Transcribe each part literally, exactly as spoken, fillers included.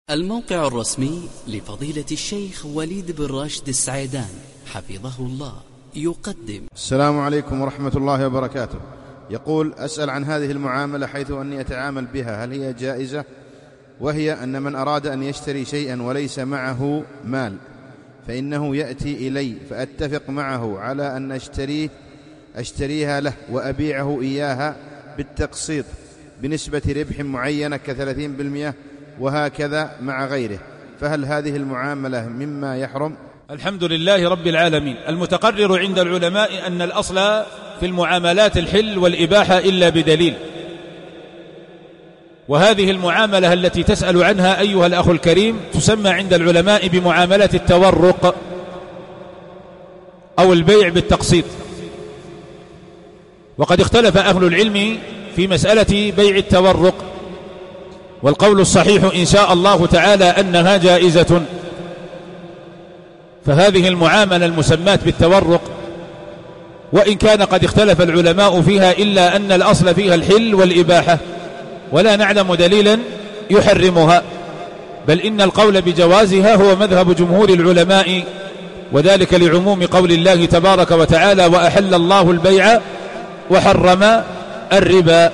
الموقع الرسمي لفضيلة الشيخ وليد بن راشد السعيدان حفظه الله يقدم. السلام عليكم ورحمة الله وبركاته. يقول: أسأل عن هذه المعاملة حيث أني أتعامل بها، هل هي جائزة؟ وهي أن من أراد أن يشتري شيئا وليس معه مال فإنه يأتي إلي فأتفق معه على أن أشتريه أشتريها له وأبيعه إياها بالتقسيط بنسبة ربح معينة كثلاثين بالمئة وهكذا مع غيره، فهل هذه المعاملة مما يحرم؟ الحمد لله رب العالمين. المتقرر عند العلماء أن الأصل في المعاملات الحل والإباحة إلا بدليل، وهذه المعاملة التي تسأل عنها أيها الأخ الكريم تسمى عند العلماء بمعاملة التورق أو البيع بالتقسيط. وقد اختلف أهل العلم في مسألة بيع التورق، والقول الصحيح إن شاء الله تعالى أنها جائزة. فهذه المعاملة المسماة بالتورق وإن كان قد اختلف العلماء فيها إلا أن الأصل فيها الحل والإباحة، ولا نعلم دليلا يحرمها، بل إن القول بجوازها هو مذهب جمهور العلماء، وذلك لعموم قول الله تبارك وتعالى: وأحل الله البيع وحرم الربا.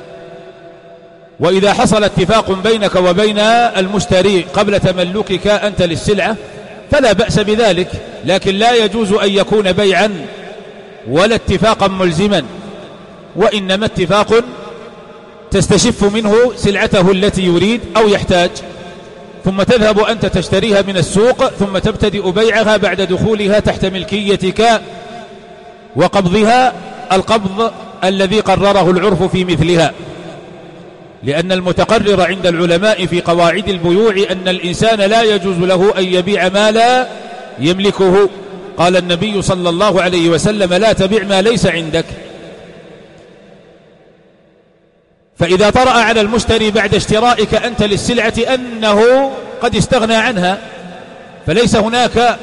وإذا حصل اتفاق بينك وبين المشتري قبل تملكك أنت للسلعة فلا بأس بذلك، لكن لا يجوز أن يكون بيعا ولا اتفاقا ملزما، وإنما اتفاق تستشف منه سلعته التي يريد أو يحتاج، ثم تذهب أنت تشتريها من السوق ثم تبتدئ بيعها بعد دخولها تحت ملكيتك وقبضها القبض الذي قرره العرف في مثلها. لأن المتقرر عند العلماء في قواعد البيوع أن الإنسان لا يجوز له أن يبيع ما لا يملكه. قال النبي صلى الله عليه وسلم: لا تبيع ما ليس عندك. فإذا طرأ على المشتري بعد اشترائك أنت للسلعة أنه قد استغنى عنها، فليس هناك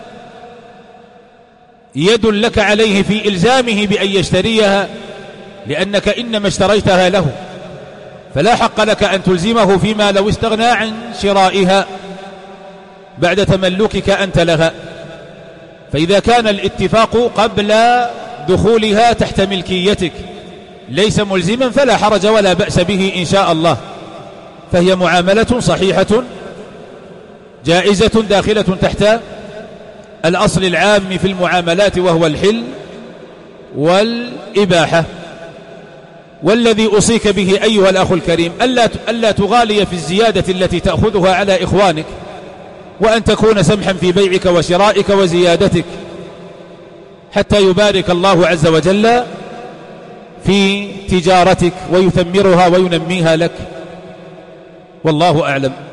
يد لك عليه في إلزامه بأن يشتريها، لأنك إنما اشتريتها له، فلا حق لك أن تلزمه فيما لو استغنى عن شرائها بعد تملكك أنت لها. فإذا كان الاتفاق قبل دخولها تحت ملكيتك ليس ملزما فلا حرج ولا بأس به إن شاء الله، فهي معاملة صحيحة جائزة داخلة تحت الأصل العام في المعاملات وهو الحل والإباحة. والذي أوصيك به أيها الأخ الكريم ألا ألا تغالي في الزيادة التي تأخذها على إخوانك، وأن تكون سمحا في بيعك وشرائك وزيادتك حتى يبارك الله عز وجل في تجارتك ويثمرها وينميها لك، والله أعلم.